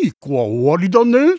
ークは終わりだね。